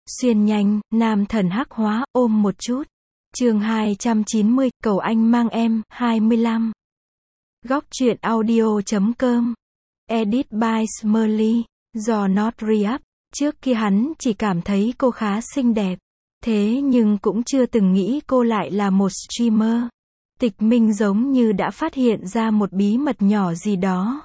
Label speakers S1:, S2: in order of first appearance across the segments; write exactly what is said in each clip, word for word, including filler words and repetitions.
S1: Xuyên nhanh, nam thần hắc hóa, ôm một chút. Chương hai trăm chín mươi, cầu anh mang em, hai mươi lăm. Góc truyện audio chấm com. Edit by Smurly. Do Not Re-up. Trước kia hắn chỉ cảm thấy cô khá xinh đẹp. Thế nhưng cũng chưa từng nghĩ cô lại là một streamer. Tịch Minh giống như đã phát hiện ra một bí mật nhỏ gì đó.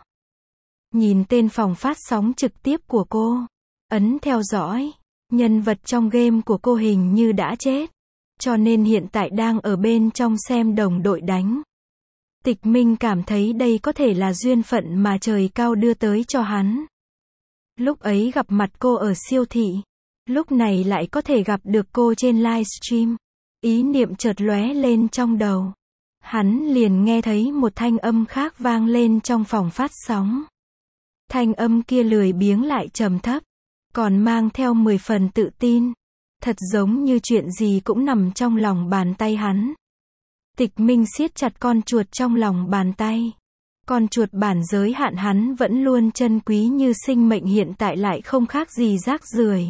S1: Nhìn tên phòng phát sóng trực tiếp của cô. Ấn theo dõi. Nhân vật trong game của cô hình như đã chết. Cho nên hiện tại đang ở bên trong xem đồng đội đánh. Tịch Minh cảm thấy đây có thể là duyên phận mà trời cao đưa tới cho hắn. Lúc ấy gặp mặt cô ở siêu thị. Lúc này lại có thể gặp được cô trên livestream. Ý niệm chợt lóe lên trong đầu. Hắn liền nghe thấy một thanh âm khác vang lên trong phòng phát sóng. Thanh âm kia lười biếng lại trầm thấp. Còn mang theo mười phần tự tin. Thật giống như chuyện gì cũng nằm trong lòng bàn tay hắn. Tịch Minh siết chặt con chuột trong lòng bàn tay. Con chuột bản giới hạn hắn vẫn luôn trân quý như sinh mệnh hiện tại lại không khác gì rác rưởi.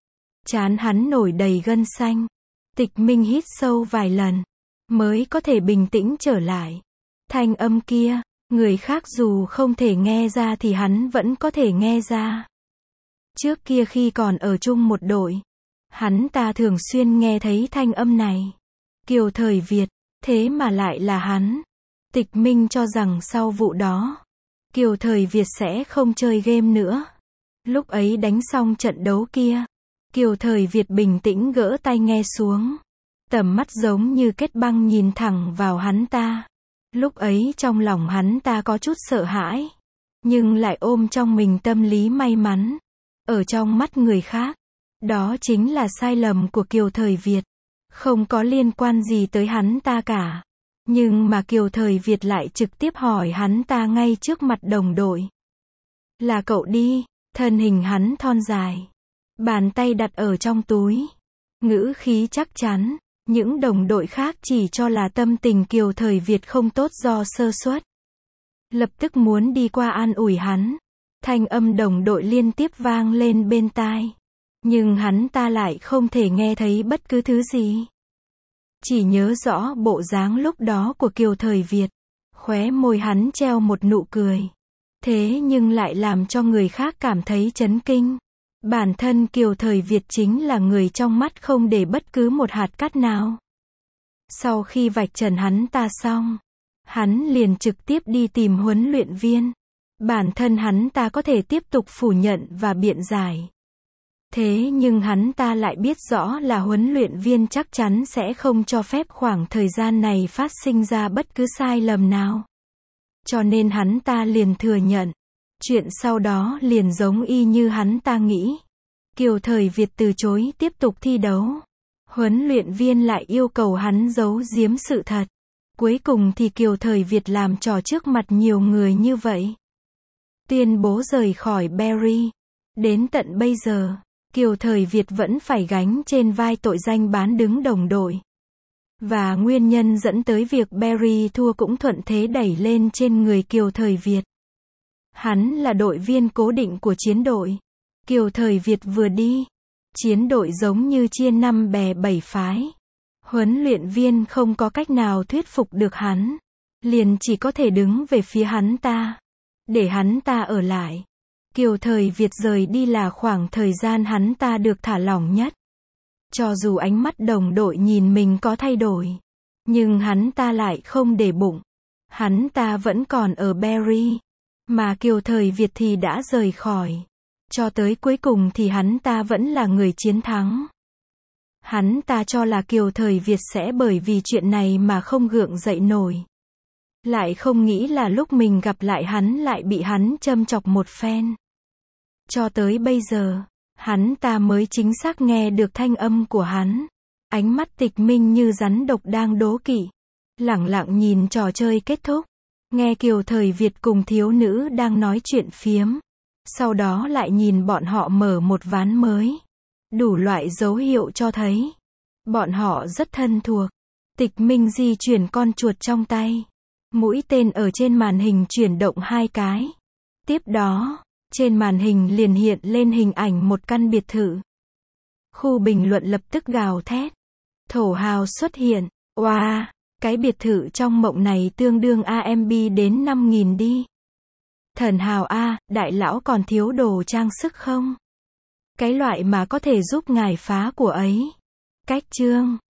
S1: Trán hắn nổi đầy gân xanh. Tịch Minh hít sâu vài lần. Mới có thể bình tĩnh trở lại. Thanh âm kia, người khác dù không thể nghe ra thì hắn vẫn có thể nghe ra. Trước kia khi còn ở chung một đội, hắn ta thường xuyên nghe thấy thanh âm này. Kiều Thời Việt, thế mà lại là hắn. Tịch Minh cho rằng sau vụ đó, Kiều Thời Việt sẽ không chơi game nữa. Lúc ấy đánh xong trận đấu kia, Kiều Thời Việt bình tĩnh gỡ tai nghe xuống. Tầm mắt giống như kết băng nhìn thẳng vào hắn ta. Lúc ấy trong lòng hắn ta có chút sợ hãi. Nhưng lại ôm trong mình tâm lý may mắn. Ở trong mắt người khác, đó chính là sai lầm của Kiều Thời Việt. Không có liên quan gì tới hắn ta cả. Nhưng mà Kiều Thời Việt lại trực tiếp hỏi hắn ta ngay trước mặt đồng đội. Là cậu đi, thân hình hắn thon dài. Bàn tay đặt ở trong túi. Ngữ khí chắc chắn. Những đồng đội khác chỉ cho là tâm tình Kiều Thời Việt không tốt do sơ suất. Lập tức muốn đi qua an ủi hắn. Thanh âm đồng đội liên tiếp vang lên bên tai. Nhưng hắn ta lại không thể nghe thấy bất cứ thứ gì. Chỉ nhớ rõ bộ dáng lúc đó của Kiều Thời Việt. Khóe môi hắn treo một nụ cười. Thế nhưng lại làm cho người khác cảm thấy chấn kinh. Bản thân Kiều Thời Việt chính là người trong mắt không để bất cứ một hạt cát nào. Sau khi vạch trần hắn ta xong, hắn liền trực tiếp đi tìm huấn luyện viên. Bản thân hắn ta có thể tiếp tục phủ nhận và biện giải. Thế nhưng hắn ta lại biết rõ là huấn luyện viên chắc chắn sẽ không cho phép khoảng thời gian này phát sinh ra bất cứ sai lầm nào. Cho nên hắn ta liền thừa nhận. Chuyện sau đó liền giống y như hắn ta nghĩ. Kiều Thời Việt từ chối tiếp tục thi đấu. Huấn luyện viên lại yêu cầu hắn giấu giếm sự thật. Cuối cùng thì Kiều Thời Việt làm trò trước mặt nhiều người như vậy. Tuyên bố rời khỏi Berry. Đến tận bây giờ, Kiều Thời Việt vẫn phải gánh trên vai tội danh bán đứng đồng đội. Và nguyên nhân dẫn tới việc Berry thua cũng thuận thế đẩy lên trên người Kiều Thời Việt. Hắn là đội viên cố định của chiến đội. Kiều Thời Việt vừa đi, chiến đội giống như chia năm bè bảy phái. Huấn luyện viên không có cách nào thuyết phục được hắn. Liền chỉ có thể đứng về phía hắn ta. Để hắn ta ở lại. Kiều Thời Việt rời đi là khoảng thời gian hắn ta được thả lỏng nhất. Cho dù ánh mắt đồng đội nhìn mình có thay đổi. Nhưng hắn ta lại không để bụng. Hắn ta vẫn còn ở Berry. Mà Kiều Thời Việt thì đã rời khỏi. Cho tới cuối cùng thì hắn ta vẫn là người chiến thắng. Hắn ta cho là Kiều Thời Việt sẽ bởi vì chuyện này mà không gượng dậy nổi. Lại không nghĩ là lúc mình gặp lại hắn lại bị hắn châm chọc một phen. Cho tới bây giờ, hắn ta mới chính xác nghe được thanh âm của hắn. Ánh mắt Tịch Minh như rắn độc đang đố kỵ. Lẳng lặng nhìn trò chơi kết thúc. Nghe Kiều Thời Việt cùng thiếu nữ đang nói chuyện phiếm. Sau đó lại nhìn bọn họ mở một ván mới. Đủ loại dấu hiệu cho thấy. Bọn họ rất thân thuộc. Tịch Minh di chuyển con chuột trong tay. Mũi tên ở trên màn hình chuyển động hai cái. Tiếp đó, trên màn hình liền hiện lên hình ảnh một căn biệt thự. Khu bình luận lập tức gào thét. Thổ hào xuất hiện. Oa, wow, cái biệt thự trong mộng này tương đương a em bê đến năm nghìn đi. Thần hào a, đại lão còn thiếu đồ trang sức không? Cái loại mà có thể giúp ngài phá của ấy. Cách chương